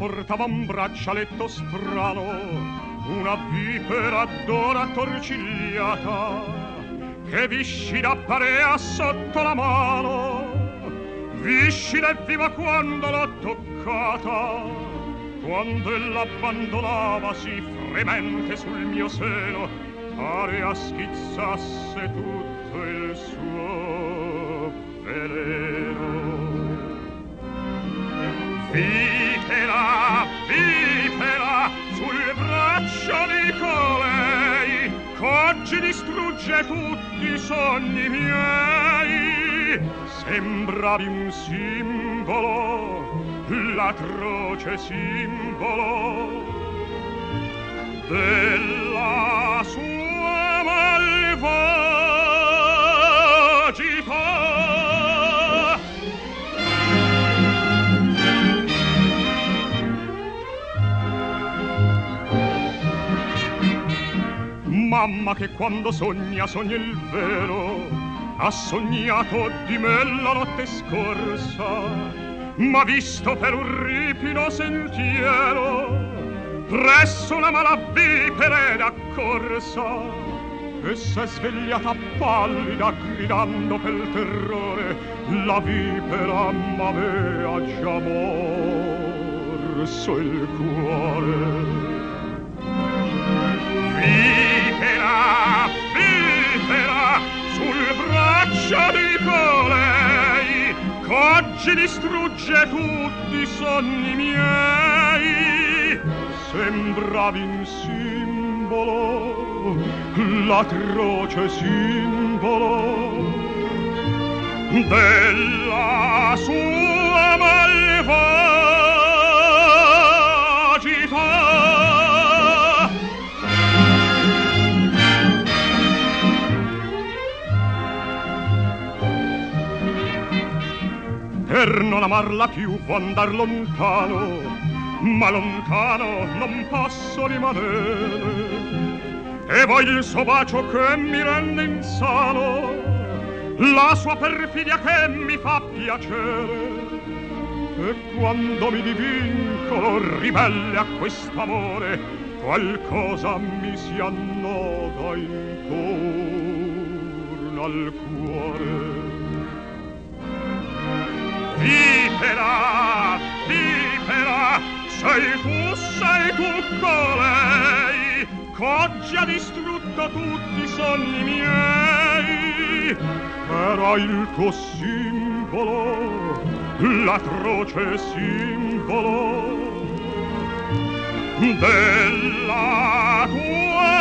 portava un braccialetto strano, una vipera d'ora torcigliata, che viscida parea sotto la mano, viscida e viva quando l'ho toccata, quando ella abbandonavasi fremente sul mio seno, parea schizzasse tutto il suo veleno. Vipera, vipera, sul braccio di colei, qu'oggi distrugge tutti i sogni miei. Sembravi un simbolo, l'atroce simbolo della sua malvagità. Mamma che quando sogna, sogna il vero, ha sognato di me la notte scorsa, m'ha visto per un ripido sentiero, presso una mala vipera ed accorsa, e s'è svegliata pallida gridando pel terrore, la vipera m'avea già morso il cuore. Vipera, vipera, sul braccio di colei, qu'oggi distrugge tutti i sogni miei. Sembravi un simbolo, l'atroce simbolo della sua malvagità. Per non amarla più vo' andar lontano, ma lontano non posso rimanere, e voglio il suo bacio che mi rende insano, la sua perfidia che mi fa piacere. E quando mi divincolo ribelle a quest'amore, qualcosa mi si annoda intorno al cuore. Vipera, vipera, sei tu colei, qu'oggi ha distrutto tutti i sogni miei. Era il tuo simbolo, l'atroce simbolo della tua